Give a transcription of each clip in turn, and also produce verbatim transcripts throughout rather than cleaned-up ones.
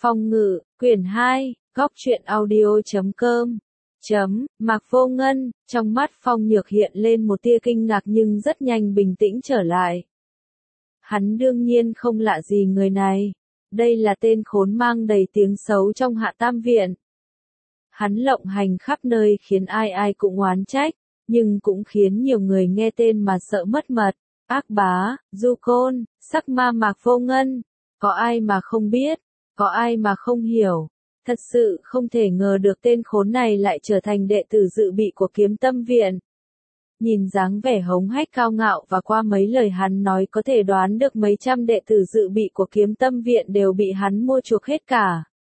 Phong ngự, quyển hai, góc truyện audio chấm com. Chấm, Mạc Vô Ngân, trong mắt Phong Nhược hiện lên một tia kinh ngạc nhưng rất nhanh bình tĩnh trở lại. Hắn đương nhiên không lạ gì người này. Đây là tên khốn mang đầy tiếng xấu trong Hạ Tam Viện. Hắn lộng hành khắp nơi khiến ai ai cũng oán trách, nhưng cũng khiến nhiều người nghe tên mà sợ mất mật. Ác bá, du côn, sắc ma Mạc Vô Ngân. Có ai mà không biết, có ai mà không hiểu. Thật sự không thể ngờ được tên khốn này lại trở thành đệ tử dự bị của Kiếm Tâm Viện. Nhìn dáng vẻ hống hách cao ngạo và qua mấy lời hắn nói có thể đoán được mấy trăm đệ tử dự bị của Kiếm Tâm Viện đều bị hắn mua chuộc hết cả.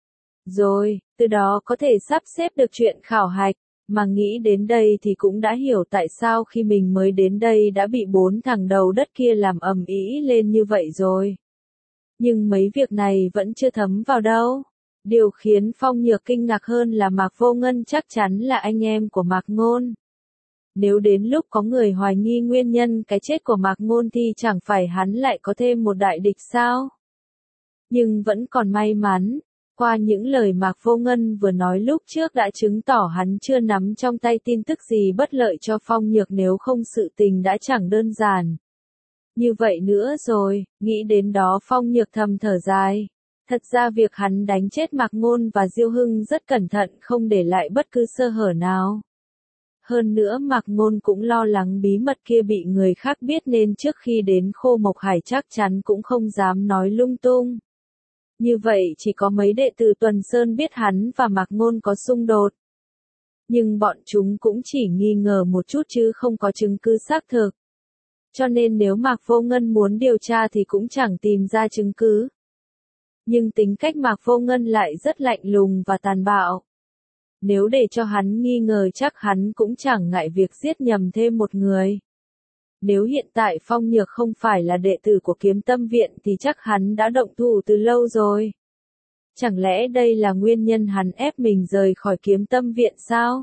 Rồi, từ đó có thể sắp xếp được chuyện khảo hạch, mà nghĩ đến đây thì cũng đã hiểu tại sao khi mình mới đến đây đã bị bốn thằng đầu đất kia làm ầm ĩ lên như vậy rồi. Nhưng mấy việc này vẫn chưa thấm vào đâu. Điều khiến Phong Nhược kinh ngạc hơn là Mạc Vô Ngân chắc chắn là anh em của Mạc Ngôn. Nếu đến lúc có người hoài nghi nguyên nhân cái chết của Mạc Ngôn thì chẳng phải hắn lại có thêm một đại địch sao? Nhưng vẫn còn may mắn, qua những lời Mạc Vô Ngân vừa nói lúc trước đã chứng tỏ hắn chưa nắm trong tay tin tức gì bất lợi cho Phong Nhược, nếu không sự tình đã chẳng đơn giản. Như vậy nữa rồi, nghĩ đến đó Phong Nhược thầm thở dài. Thật ra việc hắn đánh chết Mạc Ngôn và Diêu Hưng rất cẩn thận, không để lại bất cứ sơ hở nào. Hơn nữa Mạc Ngôn cũng lo lắng bí mật kia bị người khác biết nên trước khi đến Khô Mộc Hải chắc chắn cũng không dám nói lung tung. Như vậy chỉ có mấy đệ tử Tuần Sơn biết hắn và Mạc Ngôn có xung đột. Nhưng bọn chúng cũng chỉ nghi ngờ một chút chứ không có chứng cứ xác thực. Cho nên nếu Mạc Vô Ngân muốn điều tra thì cũng chẳng tìm ra chứng cứ. Nhưng tính cách Mạc Vô Ngân lại rất lạnh lùng và tàn bạo. Nếu để cho hắn nghi ngờ chắc hắn cũng chẳng ngại việc giết nhầm thêm một người. Nếu hiện tại Phong Nhược không phải là đệ tử của Kiếm Tâm Viện thì chắc hắn đã động thủ từ lâu rồi. Chẳng lẽ đây là nguyên nhân hắn ép mình rời khỏi Kiếm Tâm Viện sao?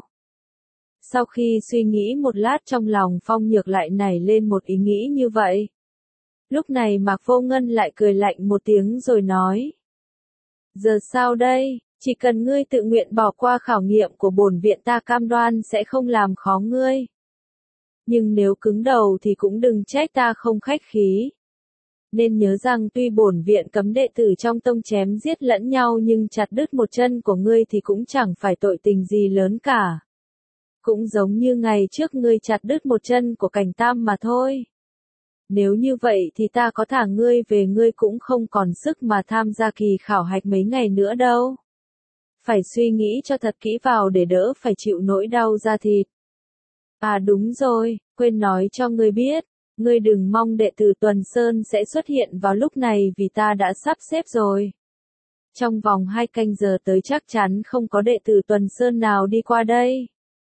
Sau khi suy nghĩ một lát trong lòng Phong Nhược lại nảy lên một ý nghĩ như vậy. Lúc này Mạc Vô Ngân lại cười lạnh một tiếng rồi nói. Giờ sao đây, chỉ cần ngươi tự nguyện bỏ qua khảo nghiệm của bổn viện ta cam đoan sẽ không làm khó ngươi. Nhưng nếu cứng đầu thì cũng đừng trách ta không khách khí. Nên nhớ rằng tuy bổn viện cấm đệ tử trong tông chém giết lẫn nhau nhưng chặt đứt một chân của ngươi thì cũng chẳng phải tội tình gì lớn cả. Cũng giống như ngày trước ngươi chặt đứt một chân của Cảnh Tam mà thôi. Nếu như vậy thì ta có thả ngươi về, ngươi cũng không còn sức mà tham gia kỳ khảo hạch mấy ngày nữa đâu. Phải suy nghĩ cho thật kỹ vào để đỡ phải chịu nỗi đau da thịt. À đúng rồi, quên nói cho ngươi biết, ngươi đừng mong đệ tử Tuần Sơn sẽ xuất hiện vào lúc này vì ta đã sắp xếp rồi. Trong vòng hai canh giờ tới chắc chắn không có đệ tử Tuần Sơn nào đi qua đây.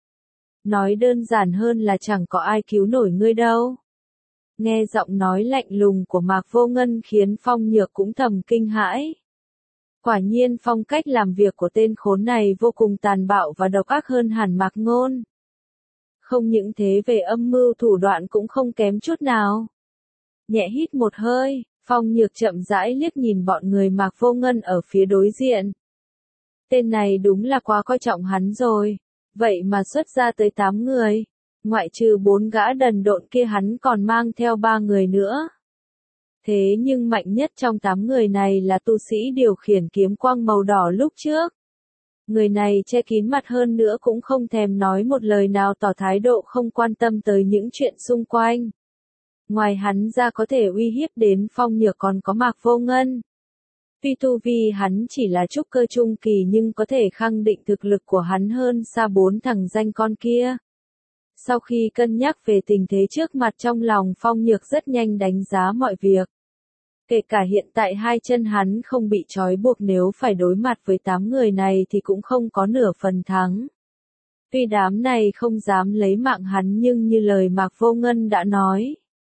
Nói đơn giản hơn là chẳng có ai cứu nổi ngươi đâu. Nghe giọng nói lạnh lùng của Mạc Vô Ngân khiến Phong Nhược cũng thầm kinh hãi. Quả nhiên phong cách làm việc của tên khốn này vô cùng tàn bạo và độc ác hơn hẳn Mạc Ngôn. Không những thế về âm mưu thủ đoạn cũng không kém chút nào. Nhẹ hít một hơi, Phong Nhược chậm rãi liếc nhìn bọn người Mạc Vô Ngân ở phía đối diện. Tên này đúng là quá coi trọng hắn rồi. Vậy mà xuất ra tới tám người. Ngoại trừ bốn gã đần độn kia hắn còn mang theo ba người nữa. Thế nhưng mạnh nhất trong tám người này là tu sĩ điều khiển kiếm quang màu đỏ lúc trước. Người này che kín mặt hơn nữa cũng không thèm nói một lời nào, tỏ thái độ không quan tâm tới những chuyện xung quanh. Ngoài hắn ra có thể uy hiếp đến Phong Nhược còn có Mạc Vô Ngân. Tuy tu vi hắn chỉ là trúc cơ trung kỳ nhưng có thể khẳng định thực lực của hắn hơn xa bốn thằng danh con kia. Sau khi cân nhắc về tình thế trước mặt trong lòng Phong Nhược rất nhanh đánh giá mọi việc. Kể cả hiện tại hai chân hắn không bị trói buộc, nếu phải đối mặt với tám người này thì cũng không có nửa phần thắng. Tuy đám này không dám lấy mạng hắn nhưng như lời Mạc Vô Ngân đã nói.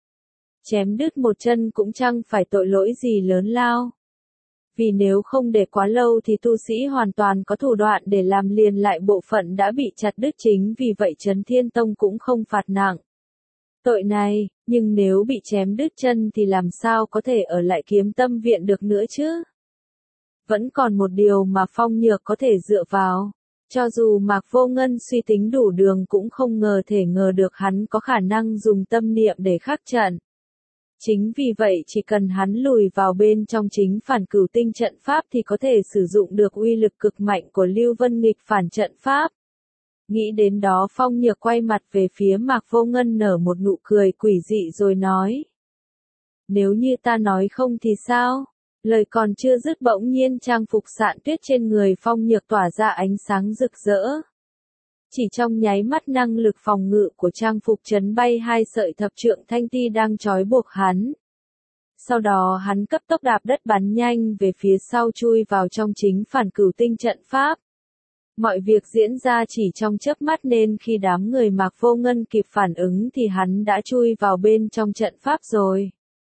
Chém đứt một chân cũng chẳng phải tội lỗi gì lớn lao. Vì nếu không để quá lâu thì tu sĩ hoàn toàn có thủ đoạn để làm liền lại bộ phận đã bị chặt đứt, chính vì vậy Trấn Thiên Tông cũng không phạt nặng tội này, nhưng nếu bị chém đứt chân thì làm sao có thể ở lại Kiếm Tâm Viện được nữa chứ? Vẫn còn một điều mà Phong Nhược có thể dựa vào. Cho dù Mạc Vô Ngân suy tính đủ đường cũng không ngờ thể ngờ được hắn có khả năng dùng tâm niệm để khắc trận. Chính vì vậy chỉ cần hắn lùi vào bên trong chính phản cửu tinh trận pháp thì có thể sử dụng được uy lực cực mạnh của Lưu Vân nghịch phản trận pháp. Nghĩ đến đó Phong Nhược quay mặt về phía Mạc Vô Ngân nở một nụ cười quỷ dị rồi nói. Nếu như ta nói không thì sao? Lời còn chưa dứt bỗng nhiên trang phục sạn tuyết trên người Phong Nhược tỏa ra ánh sáng rực rỡ. Chỉ trong nháy mắt năng lực phòng ngự của trang phục chấn bay hai sợi thập trượng thanh ti đang trói buộc hắn. Sau đó hắn cấp tốc đạp đất bắn nhanh về phía sau chui vào trong chính phản cửu tinh trận pháp. Mọi việc diễn ra chỉ trong chớp mắt nên khi đám người Mạc Vô Ngân kịp phản ứng thì hắn đã chui vào bên trong trận pháp rồi.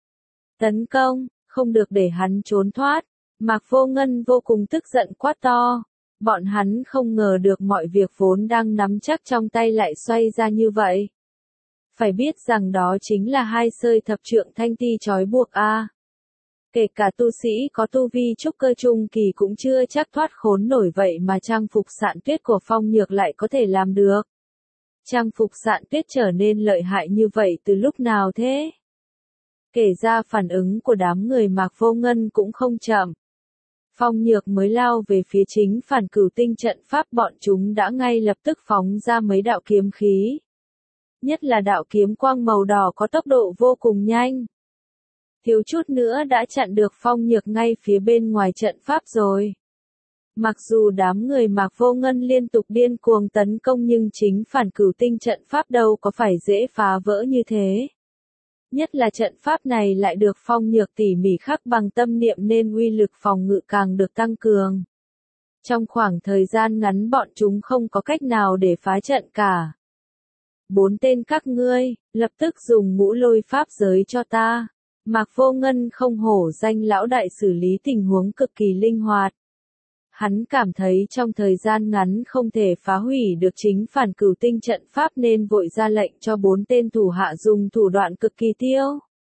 Tấn công, không được để hắn trốn thoát. Mạc Vô Ngân vô cùng tức giận quát to. Bọn hắn không ngờ được mọi việc vốn đang nắm chắc trong tay lại xoay ra như vậy. Phải biết rằng đó chính là hai sợi thập trượng thanh ti trói buộc a. Kể cả tu sĩ có tu vi trúc cơ trung kỳ cũng chưa chắc thoát khốn nổi vậy mà trang phục sạn tuyết của Phong Nhược lại có thể làm được. Trang phục sạn tuyết trở nên lợi hại như vậy từ lúc nào thế? Kể ra phản ứng của đám người Mạc Vô Ngân cũng không chậm. Phong Nhược mới lao về phía chính phản cửu tinh trận pháp bọn chúng đã ngay lập tức phóng ra mấy đạo kiếm khí. Nhất là đạo kiếm quang màu đỏ có tốc độ vô cùng nhanh. Thiếu chút nữa đã chặn được Phong Nhược ngay phía bên ngoài trận pháp rồi. Mặc dù đám người Mạc Vô Ngân liên tục điên cuồng tấn công nhưng chính phản cửu tinh trận pháp đâu có phải dễ phá vỡ như thế. Nhất là trận pháp này lại được Phong Nhược tỉ mỉ khắc bằng tâm niệm nên uy lực phòng ngự càng được tăng cường. Trong khoảng thời gian ngắn bọn chúng không có cách nào để phá trận cả. Bốn tên các ngươi, lập tức dùng ngũ lôi pháp giới cho ta. Mạc Vô Ngân không hổ danh lão đại xử lý tình huống cực kỳ linh hoạt. Hắn cảm thấy trong thời gian ngắn không thể phá hủy được chính phản cửu tinh trận pháp nên vội ra lệnh cho bốn tên thủ hạ dùng thủ đoạn cực kỳ tiêu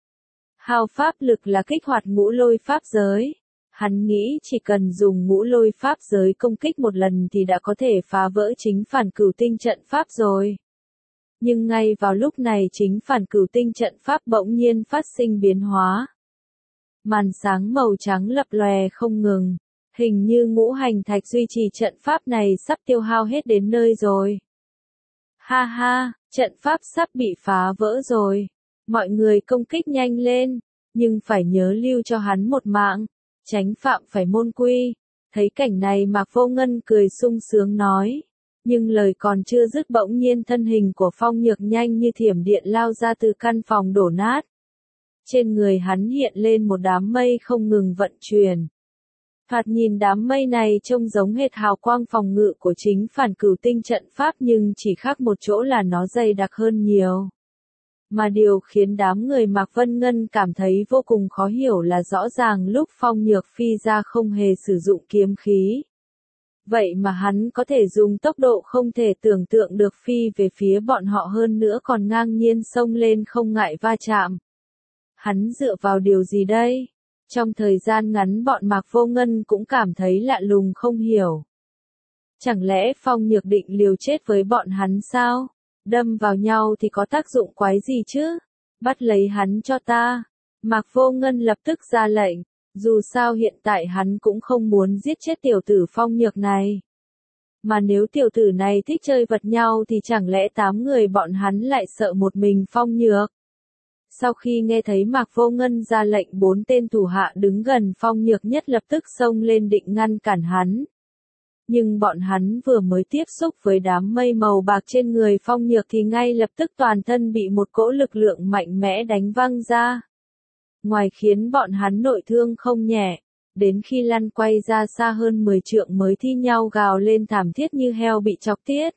hao pháp lực là kích hoạt ngũ lôi pháp giới. Hắn nghĩ chỉ cần dùng ngũ lôi pháp giới công kích một lần thì đã có thể phá vỡ chính phản cửu tinh trận pháp rồi. Nhưng ngay vào lúc này chính phản cửu tinh trận pháp bỗng nhiên phát sinh biến hóa. Màn sáng màu trắng lập lòe không ngừng. Hình như ngũ hành thạch duy trì trận pháp này sắp tiêu hao hết đến nơi rồi. Ha ha, trận pháp sắp bị phá vỡ rồi. Mọi người công kích nhanh lên, nhưng phải nhớ lưu cho hắn một mạng, tránh phạm phải môn quy. Thấy cảnh này Mạc Vô Ngân cười sung sướng nói. Nhưng lời còn chưa dứt bỗng nhiên thân hình của Phong Nhược nhanh như thiểm điện lao ra từ căn phòng đổ nát. Trên người hắn hiện lên một đám mây không ngừng vận chuyển. Thoạt nhìn đám mây này trông giống hệt hào quang phòng ngự của chính phản cửu tinh trận pháp nhưng chỉ khác một chỗ là nó dày đặc hơn nhiều. Mà điều khiến đám người Mạc Vân Ngân cảm thấy vô cùng khó hiểu là rõ ràng lúc Phong Nhược phi ra không hề sử dụng kiếm khí. Vậy mà hắn có thể dùng tốc độ không thể tưởng tượng được phi về phía bọn họ hơn nữa còn ngang nhiên xông lên không ngại va chạm. Hắn dựa vào điều gì đây? Trong thời gian ngắn bọn Mạc Vô Ngân cũng cảm thấy lạ lùng không hiểu. Chẳng lẽ Phong Nhược định liều chết với bọn hắn sao? Đâm vào nhau thì có tác dụng quái gì chứ? Bắt lấy hắn cho ta. Mạc Vô Ngân lập tức ra lệnh. Dù sao hiện tại hắn cũng không muốn giết chết tiểu tử Phong Nhược này. Mà nếu tiểu tử này thích chơi vật nhau thì chẳng lẽ tám người bọn hắn lại sợ một mình Phong Nhược? Sau khi nghe thấy Mạc Vô Ngân ra lệnh bốn tên thủ hạ đứng gần Phong Nhược nhất lập tức xông lên định ngăn cản hắn. Nhưng bọn hắn vừa mới tiếp xúc với đám mây màu bạc trên người Phong Nhược thì ngay lập tức toàn thân bị một cỗ lực lượng mạnh mẽ đánh văng ra. Ngoài khiến bọn hắn nội thương không nhẹ, đến khi lăn quay ra xa hơn mười trượng mới thi nhau gào lên thảm thiết như heo bị chọc tiết.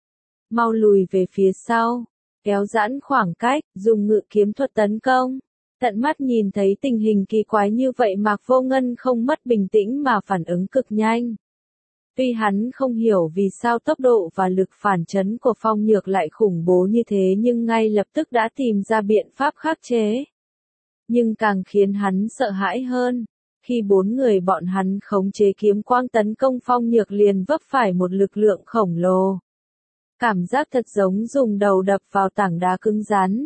Mau lùi về phía sau. Kéo giãn khoảng cách, dùng ngự kiếm thuật tấn công. Tận mắt nhìn thấy tình hình kỳ quái như vậy Mạc Vô Ngân không mất bình tĩnh mà phản ứng cực nhanh. Tuy hắn không hiểu vì sao tốc độ và lực phản chấn của Phong Nhược lại khủng bố như thế nhưng ngay lập tức đã tìm ra biện pháp khắc chế. Nhưng càng khiến hắn sợ hãi hơn, Khi bốn người bọn hắn khống chế kiếm quang tấn công Phong Nhược liền vấp phải một lực lượng khổng lồ. Cảm giác thật giống dùng đầu đập vào tảng đá cứng rắn.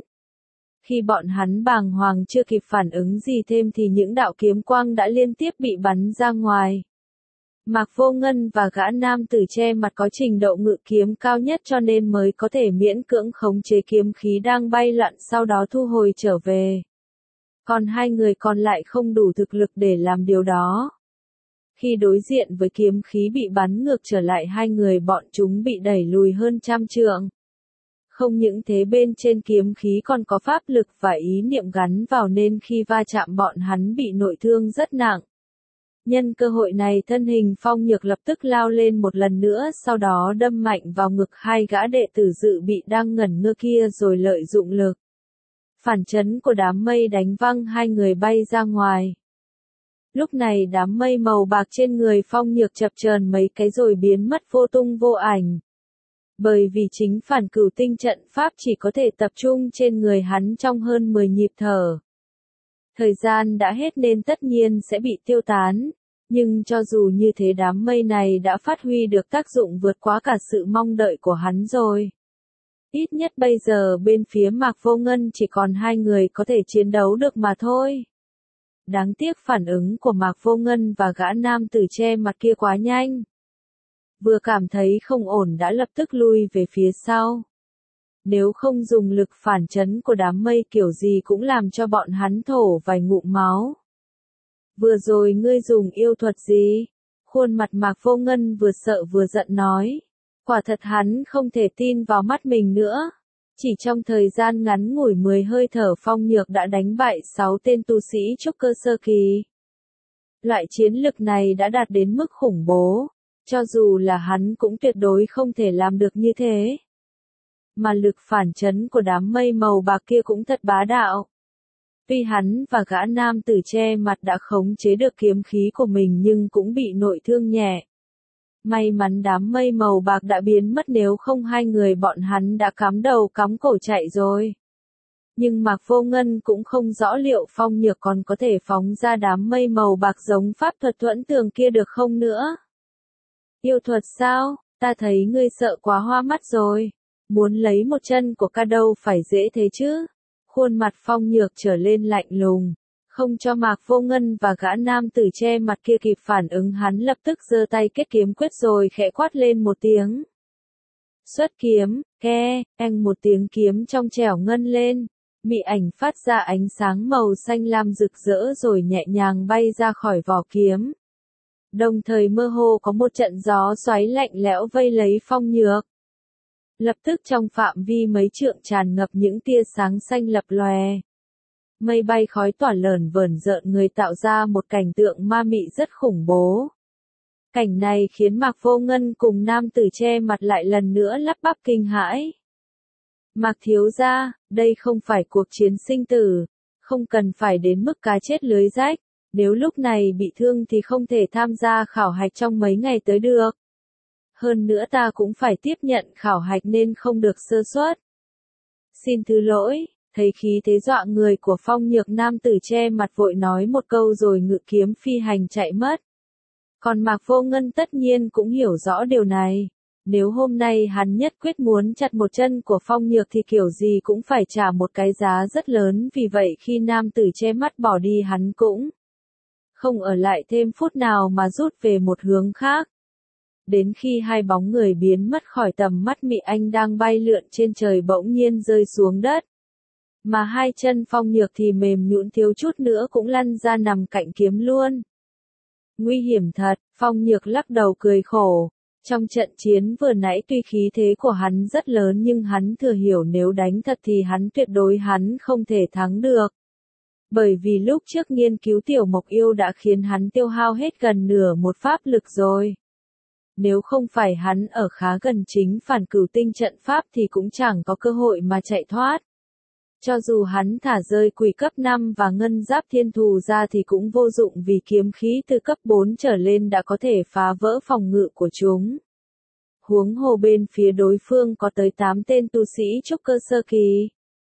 Khi bọn hắn bàng hoàng chưa kịp phản ứng gì thêm thì những đạo kiếm quang đã liên tiếp bị bắn ra ngoài. Mạc Vô Ngân và gã nam tử che mặt có trình độ ngự kiếm cao nhất cho nên mới có thể miễn cưỡng khống chế kiếm khí đang bay loạn sau đó thu hồi trở về. Còn hai người còn lại không đủ thực lực để làm điều đó. Khi đối diện với kiếm khí bị bắn ngược trở lại hai người bọn chúng bị đẩy lùi hơn trăm trượng. Không những thế bên trên kiếm khí còn có pháp lực và ý niệm gắn vào nên khi va chạm bọn hắn bị nội thương rất nặng. Nhân cơ hội này thân hình Phong Nhược lập tức lao lên một lần nữa sau đó đâm mạnh vào ngực hai gã đệ tử dự bị đang ngẩn ngơ kia rồi lợi dụng lực. Phản chấn của đám mây đánh văng hai người bay ra ngoài. Lúc này đám mây màu bạc trên người Phong Nhược chập chờn mấy cái rồi biến mất vô tung vô ảnh. Bởi vì chính phản cửu tinh trận pháp chỉ có thể tập trung trên người hắn trong hơn mười nhịp thở. Thời gian đã hết nên tất nhiên sẽ bị tiêu tán, nhưng cho dù như thế đám mây này đã phát huy được tác dụng vượt quá cả sự mong đợi của hắn rồi. Ít nhất bây giờ bên phía Mạc Vô Ngân chỉ còn hai người có thể chiến đấu được mà thôi. Đáng tiếc phản ứng của Mạc Vô Ngân và gã nam tử che mặt kia quá nhanh. Vừa cảm thấy không ổn đã lập tức lui về phía sau. Nếu không dùng lực phản chấn của đám mây kiểu gì cũng làm cho bọn hắn thổ vài ngụm máu. Vừa rồi ngươi dùng yêu thuật gì? Khuôn mặt Mạc Vô Ngân vừa sợ vừa giận nói. Quả thật hắn không thể tin vào mắt mình nữa. Chỉ trong thời gian ngắn ngủi mười hơi thở Phong Nhược đã đánh bại sáu tên tu sĩ trúc cơ sơ kỳ. Loại chiến lực này đã đạt đến mức khủng bố. Cho dù là hắn cũng tuyệt đối không thể làm được như thế. Mà lực phản chấn của đám mây màu bạc kia cũng thật bá đạo. Tuy hắn và gã nam tử che mặt đã khống chế được kiếm khí của mình nhưng cũng bị nội thương nhẹ. May mắn đám mây màu bạc đã biến mất nếu không hai người bọn hắn đã cắm đầu cắm cổ chạy rồi. Nhưng Mạc Vô Ngân cũng không rõ liệu Phong Nhược còn có thể phóng ra đám mây màu bạc giống pháp thuật thuẫn tường kia được không nữa. Yêu thuật sao? Ta thấy ngươi sợ quá hoa mắt rồi. Muốn lấy một chân của ca đâu phải dễ thế chứ. Khuôn mặt Phong Nhược trở lên lạnh lùng. Không cho Mạc Vô Ngân và gã nam tử che mặt kia kịp phản ứng hắn lập tức giơ tay kết kiếm quyết rồi khẽ quát lên một tiếng. Xuất kiếm, ke, anh một tiếng kiếm trong trẻo ngân lên. Mị ảnh phát ra ánh sáng màu xanh lam rực rỡ rồi nhẹ nhàng bay ra khỏi vỏ kiếm. Đồng thời mơ hồ có một trận gió xoáy lạnh lẽo vây lấy Phong Nhược. Lập tức trong phạm vi mấy trượng tràn ngập những tia sáng xanh lập lòe. Mây bay khói tỏa lởn vởn rợn người tạo ra một cảnh tượng ma mị rất khủng bố. Cảnh này khiến Mạc Vô Ngân cùng nam tử che mặt lại lần nữa lắp bắp kinh hãi. Mạc thiếu gia, đây không phải cuộc chiến sinh tử, không cần phải đến mức cá chết lưới rách. Nếu lúc này bị thương thì không thể tham gia khảo hạch trong mấy ngày tới được. Hơn nữa ta cũng phải tiếp nhận khảo hạch nên không được sơ suất. Xin thứ lỗi, thấy khí thế dọa người của Phong Nhược nam tử che mặt vội nói một câu rồi ngự kiếm phi hành chạy mất. Còn Mạc Vô Ngân tất nhiên cũng hiểu rõ điều này. Nếu hôm nay hắn nhất quyết muốn chặt một chân của Phong Nhược thì kiểu gì cũng phải trả một cái giá rất lớn vì vậy khi nam tử che mắt bỏ đi hắn cũng không ở lại thêm phút nào mà rút về một hướng khác. Đến khi hai bóng người biến mất khỏi tầm mắt Mị Anh đang bay lượn trên trời bỗng nhiên rơi xuống đất. Mà hai chân Phong Nhược thì mềm nhũn thiếu chút nữa cũng lăn ra nằm cạnh kiếm luôn. Nguy hiểm thật, Phong Nhược lắc đầu cười khổ. Trong trận chiến vừa nãy tuy khí thế của hắn rất lớn nhưng hắn thừa hiểu nếu đánh thật thì hắn tuyệt đối hắn không thể thắng được. Bởi vì lúc trước nghiên cứu tiểu mộc yêu đã khiến hắn tiêu hao hết gần nửa một pháp lực rồi. Nếu không phải hắn ở khá gần chính phản cửu tinh trận pháp thì cũng chẳng có cơ hội mà chạy thoát. Cho dù hắn thả rơi quỷ cấp năm và ngân giáp thiên thù ra thì cũng vô dụng vì kiếm khí từ cấp bốn trở lên đã có thể phá vỡ phòng ngự của chúng. Huống hồ bên phía đối phương có tới tám tên tu sĩ trúc cơ sơ kỳ.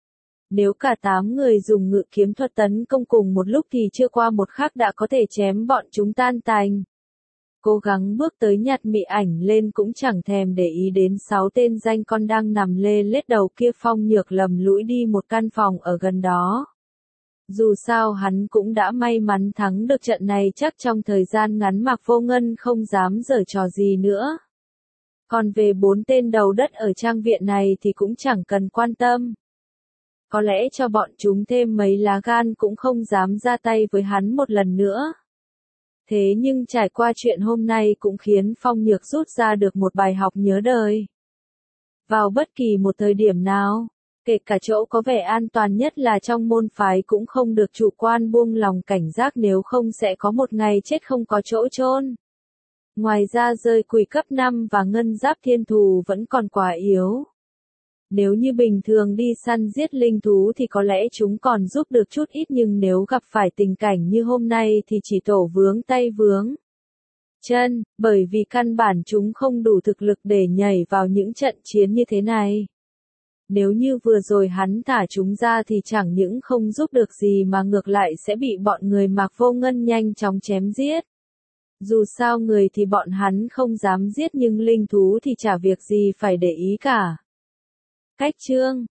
Nếu cả tám người dùng ngự kiếm thuật tấn công cùng một lúc thì chưa qua một khắc đã có thể chém bọn chúng tan tành. Cố gắng bước tới nhặt mị ảnh lên cũng chẳng thèm để ý đến sáu tên danh con đang nằm lê lết đầu kia. Phong Nhược lầm lũi đi một căn phòng ở gần đó. Dù sao hắn cũng đã may mắn thắng được trận này, chắc trong thời gian ngắn Mạc Vô Ngân không dám giở trò gì nữa. Còn về bốn tên đầu đất ở trang viện này thì cũng chẳng cần quan tâm. Có lẽ cho bọn chúng thêm mấy lá gan cũng không dám ra tay với hắn một lần nữa. Thế nhưng trải qua chuyện hôm nay cũng khiến Phong Nhược rút ra được một bài học nhớ đời. Vào bất kỳ một thời điểm nào, kể cả chỗ có vẻ an toàn nhất là trong môn phái cũng không được chủ quan buông lòng cảnh giác, nếu không sẽ có một ngày chết không có chỗ chôn. Ngoài ra rơi quỷ cấp năm và ngân giáp thiên thù vẫn còn quá yếu. Nếu như bình thường đi săn giết linh thú thì có lẽ chúng còn giúp được chút ít, nhưng nếu gặp phải tình cảnh như hôm nay thì chỉ tổ vướng tay vướng chân, bởi vì căn bản chúng không đủ thực lực để nhảy vào những trận chiến như thế này. Nếu như vừa rồi hắn thả chúng ra thì chẳng những không giúp được gì mà ngược lại sẽ bị bọn người Mạc Vô Ngân nhanh chóng chém giết. Dù sao người thì bọn hắn không dám giết, nhưng linh thú thì chả việc gì phải để ý cả. Cách chương